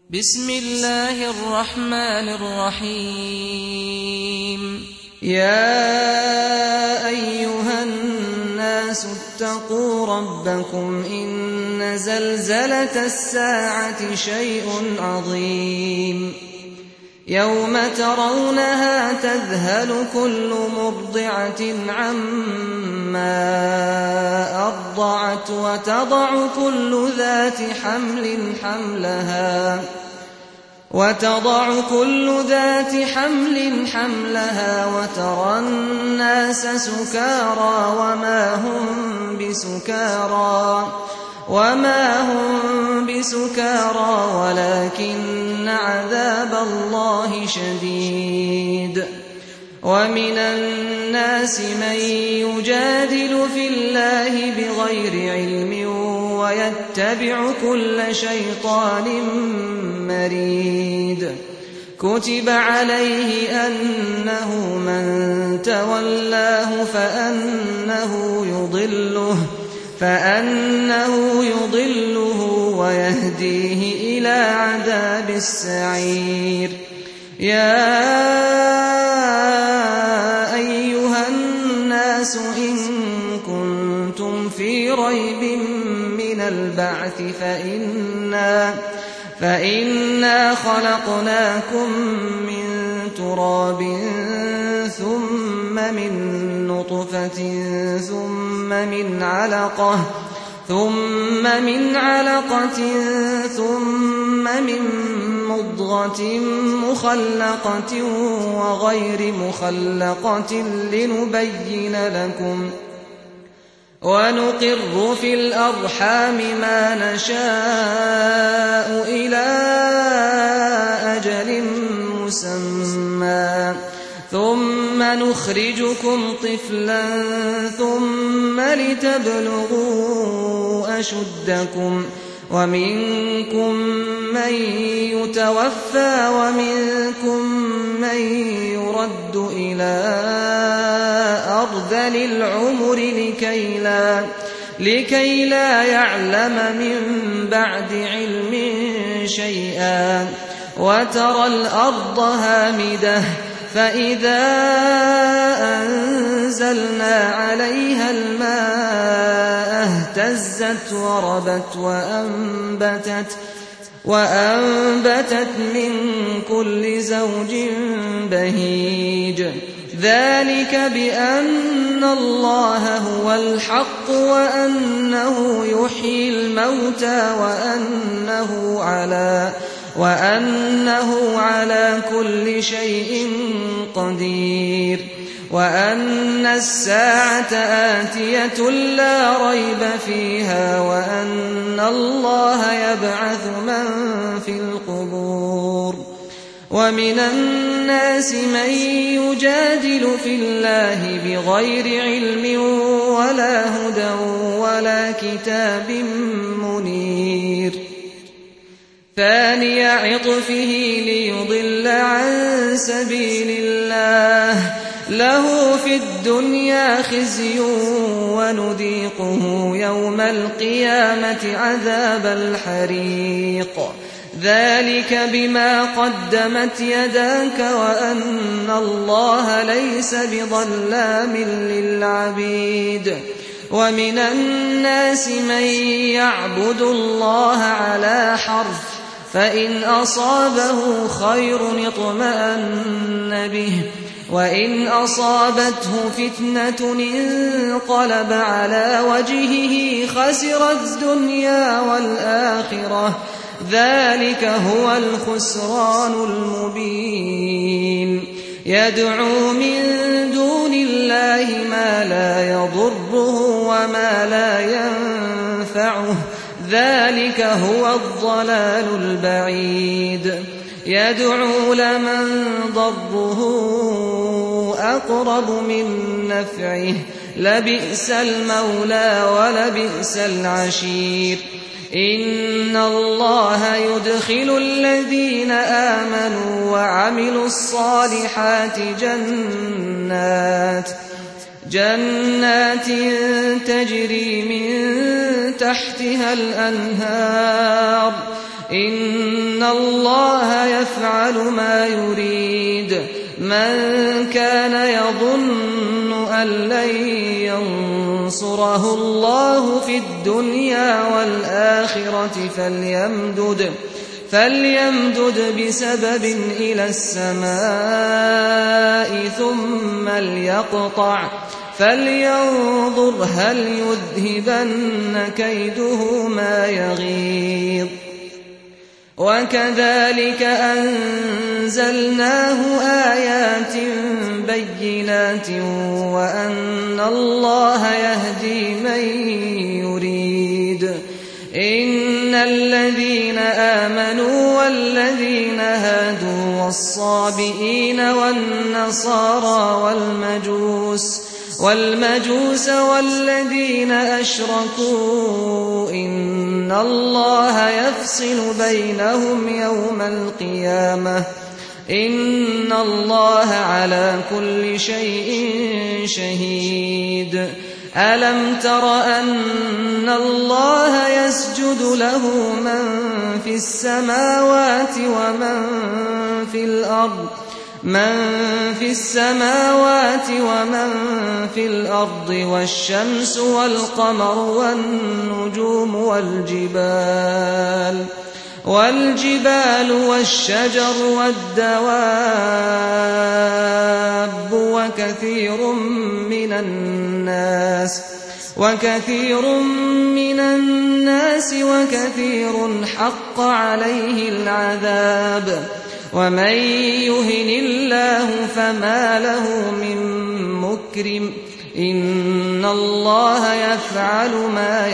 بسم الله الرحمن الرحيم يا أيها الناس اتقوا ربكم إن زلزلة الساعة شيء عظيم يوم ترونها تذهل كل مرضعة عما أرضعت وتضع كل ذات حمل حملها وترى الناس سكارى وما هم بسكارى ولكن عذاب الله شديد. ومن الناس من يجادل في الله بغير علم ويتبع كل شيطان مريد. كتب عليه أنه من تولاه فأنه يضله ويهديه إلى عذاب السعير. يا أيها الناس إن كنتم في ريب من البعث فإنا خلقناكم من تراب ثم من نطفة ثم من علقة ثم من مضغة مخلقة وغير مخلقة لنبين لكم ونقر في الأرحام ما نشاء إلى أجل مسمى ثم نخرجكم طفلا ثم لتبلغوا أشدكم ومنكم من يتوفى ومنكم من يرد إلى أرذل العمر لكي لا يعلم من بعد علم شيئا. وترى الأرض هامدة فإذا أنزلنا عليها الماء اهتزت وربت وأنبتت من كل زوج بهيج. ذلك بأن الله هو الحق وأنه يحيي الموتى وأنه على كل شيء قدير. وأن الساعة آتية لا ريب فيها وأن الله يبعث من في القبور. ومن الناس من يجادل في الله بغير علم ولا هدى ولا كتاب منير. ثاني عطفه ليضل عن سبيل الله له في الدنيا خزي ونذيقه يوم القيامة عذاب الحريق. ذلك بما قدمت يداك وأن الله ليس بظلام للعبيد. ومن الناس من يعبد الله على حرف فإن أصابه خير اطمأن به وإن أصابته فتنة انقلب على وجهه خسر الدنيا والآخرة. ذلك هو الخسران المبين. يدعو من دون الله ما لا يضره وما لا ينفعه. ذلك هو الضلال البعيد. يدعو لمن ضره أقرب من نفعه لبئس المولى ولبئس العشير. إن الله يدخل الذين آمنوا وعملوا الصالحات جنات تجري من تحتها الأنهار إن الله يفعل ما يريد من كان يظن أن لن ينصره الله في الدنيا والآخرة فليمدد بسبب إلى السماء ثم ليقطع فلينظر هل يذهبن كيده ما يغيظ وكذلك أنزلناه آيات بينات وأن الله يهدي من يريد إن الذين آمنوا والذين هادوا والصابئين والنصارى والمجوس والذين أشركوا إن الله يفصل بينهم يوم القيامة إن الله على كل شيء شهيد ألم تر أن الله يسجد له من في السماوات ومن في الأرض والشمس والقمر والنجوم والجبال والشجر والدواب وكثير من الناس وكثير حق عليه العذاب ومن يهن الله فما له من مكرم إن الله يفعل ما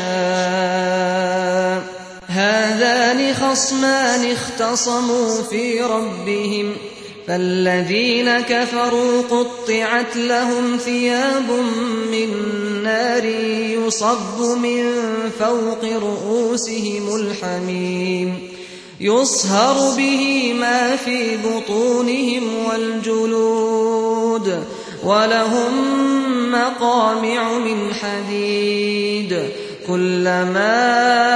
يشاء هذان خصمان اختصموا في ربهم فالذين كفروا قطعت لهم ثياب من نار يصب من فوق رؤوسهم الحميم يصهر به ما في بطونهم والجلود ولهم مقامع من حديد كلما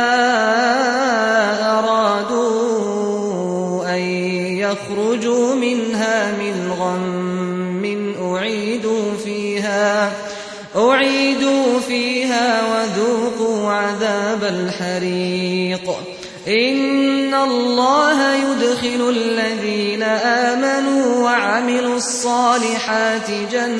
أرادوا أن يخرجوا منها من غم أعيدوا فيها وذوقوا عذاب الحريق إن الله يدخل الذين آمنوا وعملوا الصالحات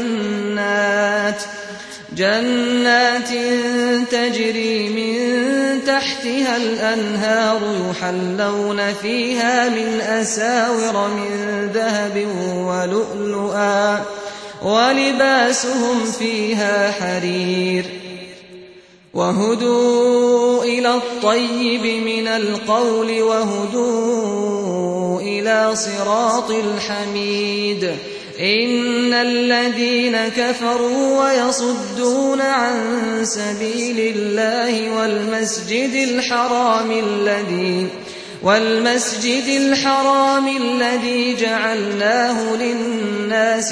جنات تجري من تحتها الأنهار يحلون فيها من أساور من ذهب ولؤلؤا ولباسهم فيها حرير وهدوا إلى الطيب من القول وهدوا إلى صراط الحميد إن الذين كفروا ويصدون عن سبيل الله والمسجد الحرام الذي جعلناه للناس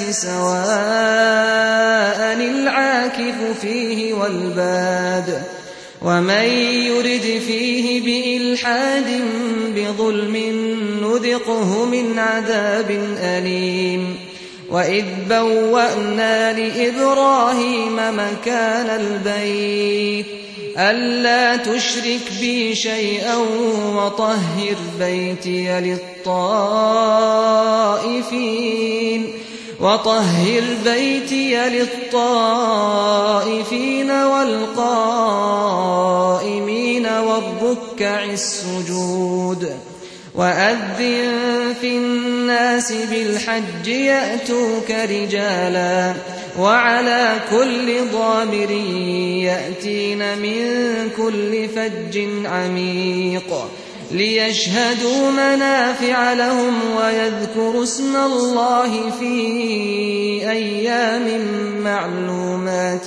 سواء العاكف فيه والباد ومن يرد فيه بإلحاد بظلم نذقه من عذاب أليم وإذ بوأنا لإبراهيم مكان البيت ألا تشرك بي شيئا وطهر بيتي للطائفين والقائمين والركع السجود وأذن في الناس بالحج يأتوك رجالا وعلى كل ضامر يأتين من كل فج عميق ليشهدوا منافع لهم ويذكروا اسم الله في أيام معلومات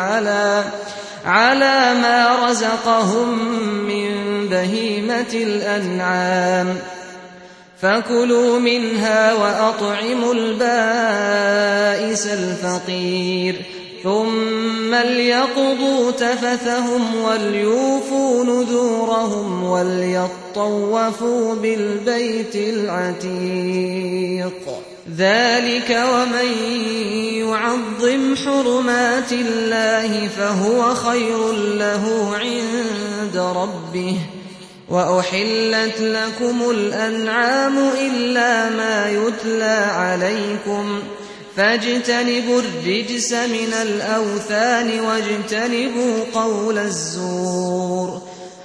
على ما رزقهم من بهيمة الأنعام فكلوا منها وأطعموا البائس الفقير ثم ليقضوا تفثهم وليوفوا نذورهم وليطوفوا بالبيت العتيق ذلك ومن يعظم حرمات الله فهو خير له عند ربه وأحلت لكم الأنعام إلا ما يتلى عليكم فاجتنبوا الرجس من الأوثان واجتنبوا قول الزور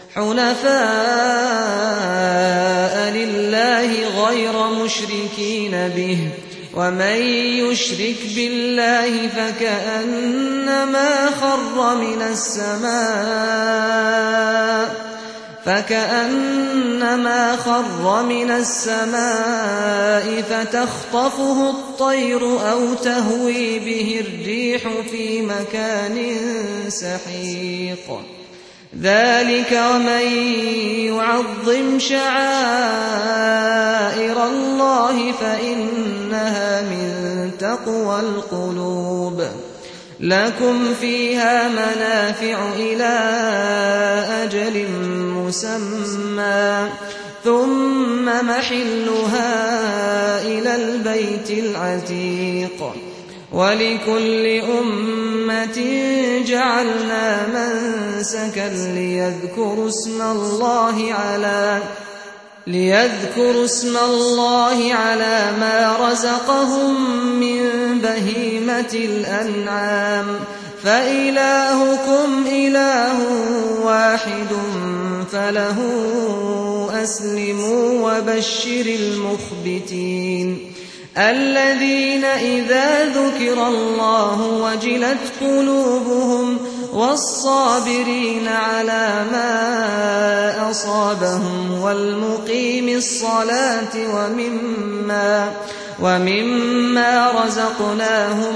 حنفاء لله غير مشركين به ومن يشرك بالله فكأنما خر من السماء فتخطفه الطير أو تهوي به الريح في مكان سحيق ذلك ومن يعظم شعائر الله فإنها من تقوى القلوب لكم فيها منافع إلى أجل مسمى ثم محلها إلى البيت العتيق ولكل أمة جعلنا منسكا ليذكروا اسم الله على ما رزقهم من بهيمة الأنعام فإلهكم إله واحد فله أسلموا وبشر المخبتين الذين إذا ذكر الله وجلت قلوبهم والصابرين على ما أصابهم والمقيم الصلاة ومما رزقناهم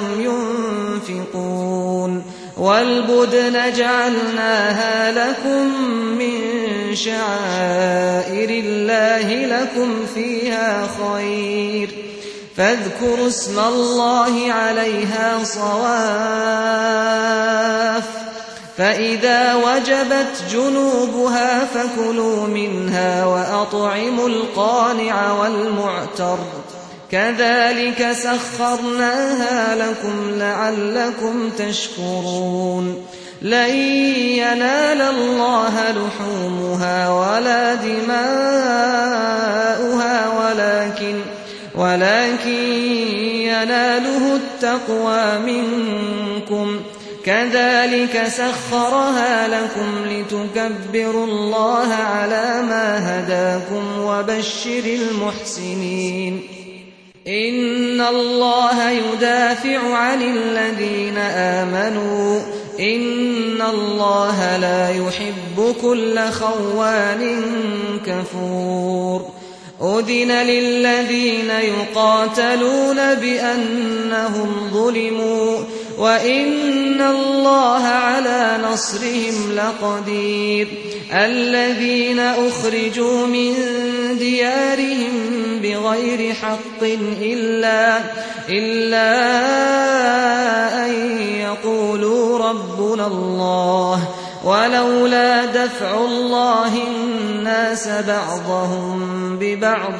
ينفقون والبدن جعلناها لكم من شعائر الله لكم فيها خير فاذكروا اسم الله عليها صواف فإذا وجبت جنوبها فكلوا منها وأطعموا القانع والمعتر كذلك سخرناها لكم لعلكم تشكرون لن ينال الله لحومها ولا دماؤها ولكن يناله التقوى منكم كذلك سخرها لكم لتكبروا الله على ما هداكم وبشر المحسنين إن الله يدافع عن الذين آمنوا إن الله لا يحب كل خوان كفور أذن للذين يقاتلون بأنهم ظلموا وإن الله على نصرهم لقدير الذين أخرجوا من ديارهم بغير حق إلا أن يقولوا ربنا الله ولولا دفع الله الناس بعضهم ببعض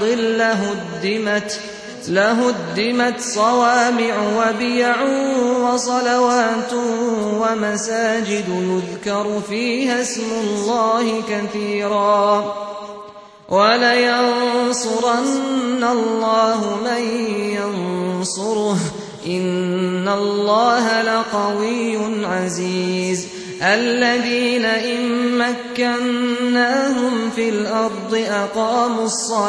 لهدمت صوامع وبيع وصلوات ومساجد يذكر فيها اسم الله كثيرا ولينصرن الله من ينصره إن الله لقوي عزيز الذين إن مكناهم في الأرض أقاموا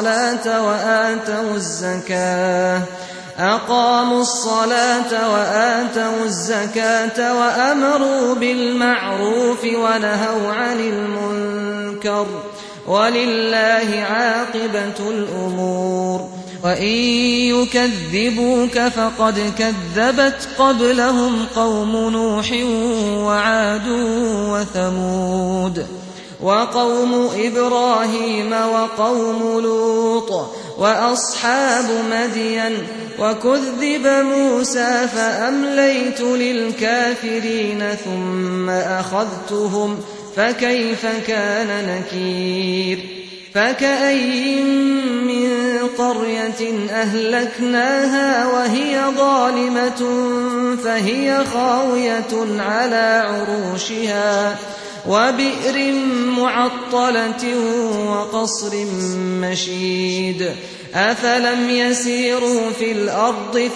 الصلاة وآتوا الزكاة وأمروا بالمعروف ونهوا عن المنكر ولله عاقبة الأمور وإن يكذبوك فقد كذبت قبلهم قوم نوح وعاد وثمود وقوم إبراهيم وقوم لوط وأصحاب مدين وكذب موسى فأمليت للكافرين ثم أخذتهم فكيف كان نكير فكأي من قرية أهلكناها وهي ظالمة فهي خاوية على عروشها وبئر معطلة وقصر مشيد أفلم يسيروا في الأرض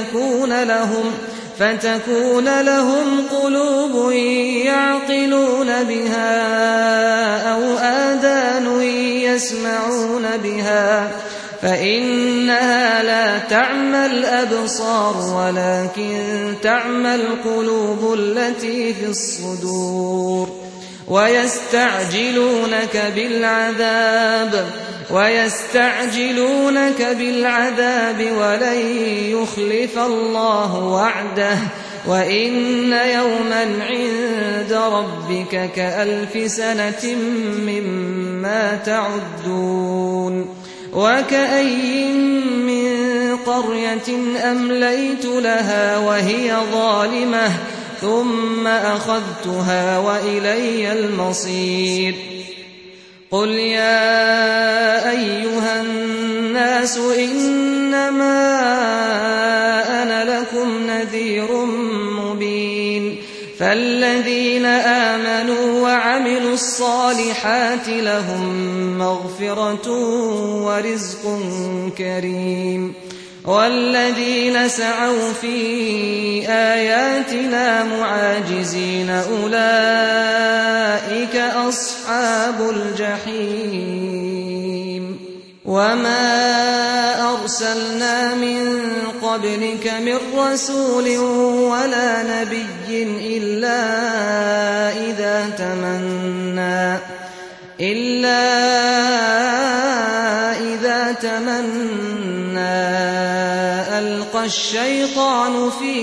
فتكون لهم قلوب يعقلون بها أو آذان يسمعون بها فإنها لا تعمى الأبصار ولكن تعمى القلوب التي في الصدور ويستعجلونك بالعذاب ولن يخلف الله وعده وإن يوما عند ربك كألف سنة مما تعدون وكأي من قرية أمليت لها وهي ظالمة ثم أخذتها وإلي المصير قل يا أيها الناس إنما أنا لكم نذير مبين فالذين آمنوا وعملوا الصالحات لهم مغفرة ورزق كريم والذين سعوا في آياتنا معاجزين أولئك أصحاب الجحيم وما أرسلنا من قبلك من رسول ولا نبي إلا إذا تمنى ألقى الشيطان في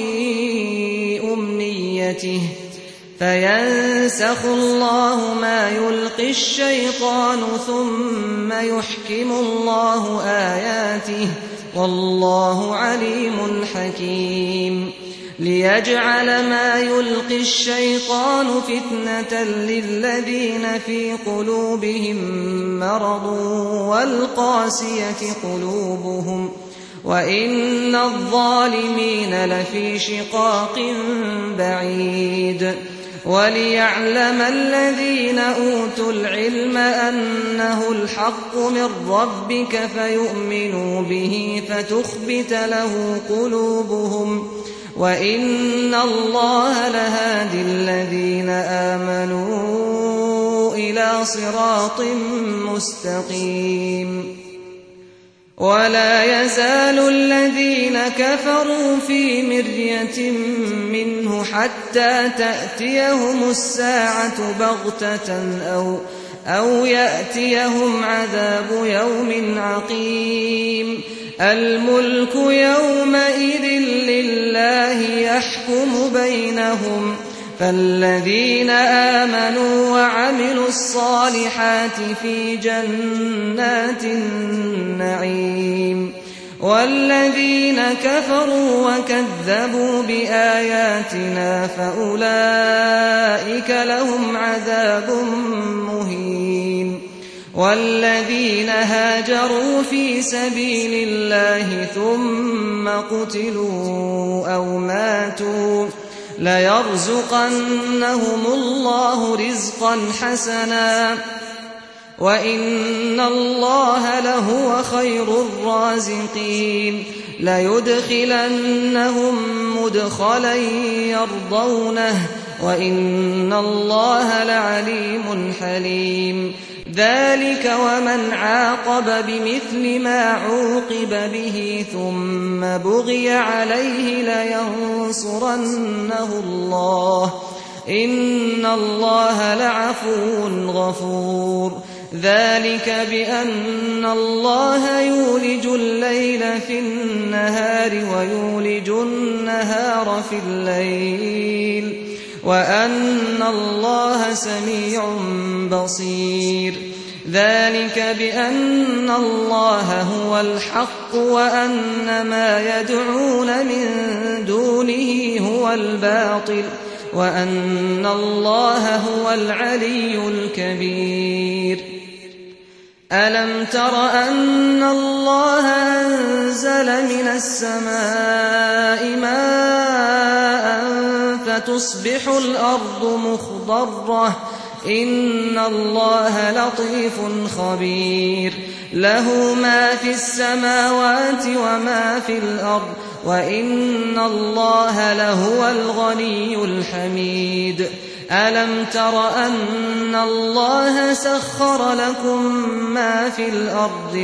أمنيته فينسخ الله ما يلقي الشيطان ثم يحكم الله آياته والله عليم حكيم ليجعل ما يلقي الشيطان فتنة للذين في قلوبهم مرض والقاسية قلوبهم وإن الظالمين لفي شقاق بعيد وليعلم الذين أوتوا العلم أنه الحق من ربك فيؤمنوا به فتخبت له قلوبهم وإن الله لهادي الذين آمنوا إلى صراط مستقيم ولا يزال الذين كفروا في مرية منه حتى تأتيهم الساعة بغتة أو يأتيهم عذاب يوم عقيم الملك يومئذ لله يحكم بينهم فالذين آمنوا وعملوا الصالحات في جنات النعيم والذين كفروا وكذبوا بآياتنا فأولئك لهم عذاب مهين والذين هاجروا في سبيل الله ثم قتلوا أو ماتوا ليرزقنهم الله رزقا حسنا وإن الله لهو خير الرازقين ليدخلنهم مدخلا يرضونه وإن الله لعليم حليم ذلك ومن عاقب بمثل ما عوقب به ثم بغي عليه لينصرنه الله إن الله لعفو غفور ذلك بأن الله يولج الليل في النهار ويولج النهار في الليل وأن الله سميع بصير ذلك بأن الله هو الحق وأن ما يدعون من دونه هو الباطل وأن الله هو العلي الكبير ألم تر أن الله أنزل من السماء ماء فتصبح الأرض مخضرة إن الله لطيف خبير له ما في السماوات وما في الأرض وإن الله لهو الغني الحميد ألم تر أن الله سخر لكم ما في الأرض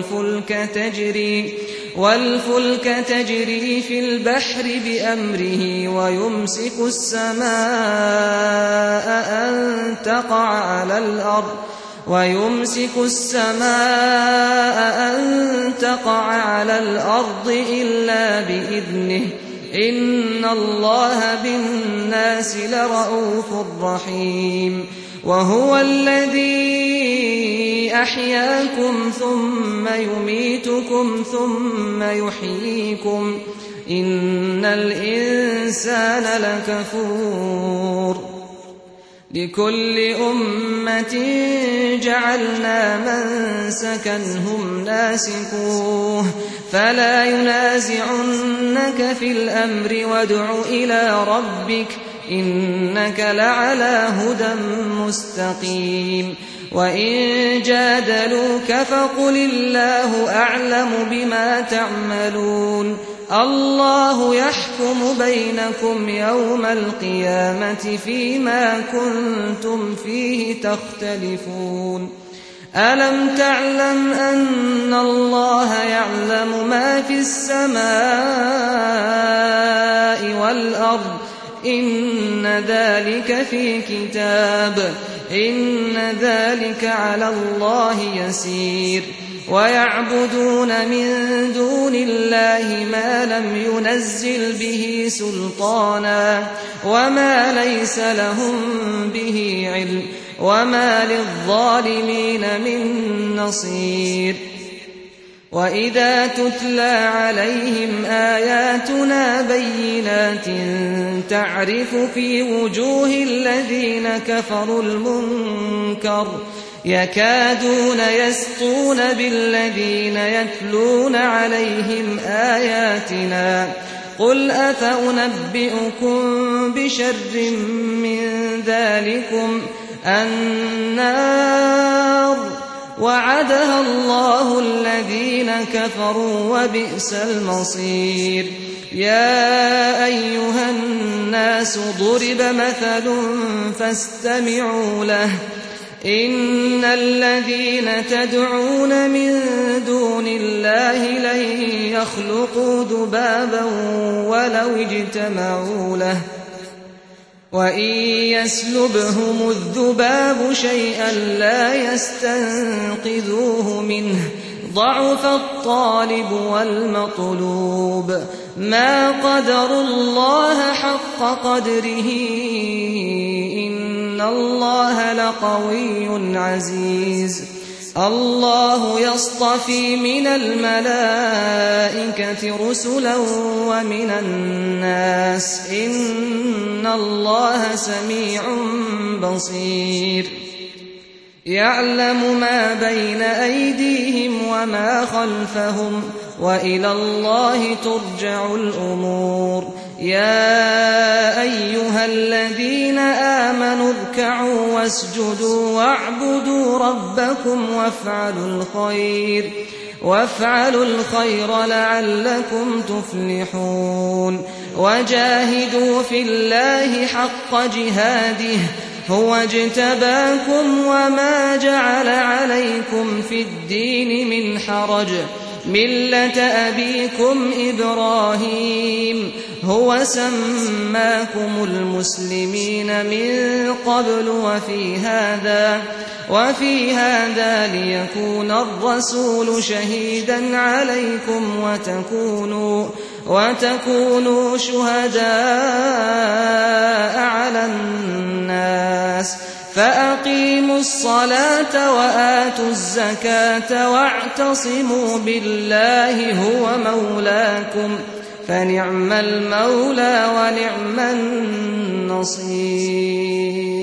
والفلك تجري في البحر بأمره ويمسك السماء أن تقع على الأرض إلا بإذنه إن الله بالناس لرءوف رحيم وهو الذي أحياكم ثم يميتكم ثم يحييكم إن الإنسان لكفور لكل أمة جعلنا منسكا هم ناسكوه فلا ينازعنك في الأمر وادع إلى ربك إنك لعلى هدى مستقيم وإن جادلوك فقل الله أعلم بما تعملون الله يحكم بينكم يوم القيامة فيما كنتم فيه تختلفون ألم تعلم أن الله يعلم ما في السماء والأرض إن ذلك في كتاب إن ذلك على الله يسير ويعبدون من دون الله ما لم ينزل به سلطانا وما ليس لهم به علم وما للظالمين من نصير وإذا تتلى عليهم آياتنا بينات تعرف في وجوه الذين كفروا المنكر يكادون يسطون بالذين يتلون عليهم آياتنا قل أفأنبئكم بشر من ذلكم النار وعدها الله الذين كفروا وبئس المصير يا أيها الناس ضرب مثل فاستمعوا له إن الذين تدعون من دون الله لن يخلقوا ذبابا ولو اجتمعوا له وإن يسلبهم الذباب شيئا لا يستنقذوه منه ضعف الطالب والمطلوب ما قدروا الله حق قدره إن الله لقوي عزيز الله يصطفي من الملائكة رسلا ومن الناس إن الله سميع بصير يعلم ما بين أيديهم وما خلفهم وإلى الله ترجع الأمور يا أيها الذين آمنوا اركعوا واسجدوا واعبدوا ربكم وافعلوا الخير لعلكم تفلحون وجاهدوا في الله حق جهاده هو اجتباكم وما جعل عليكم في الدين من حرج ملة أبيكم إبراهيم هو سماكم المسلمين من قبل وفي هذا ليكون الرسول شهيدا عليكم وتكونوا شهداء على الناس فأقيموا الصلاة وآتوا الزكاة واعتصموا بالله هو مولاكم فنعم المولى ونعم النصير.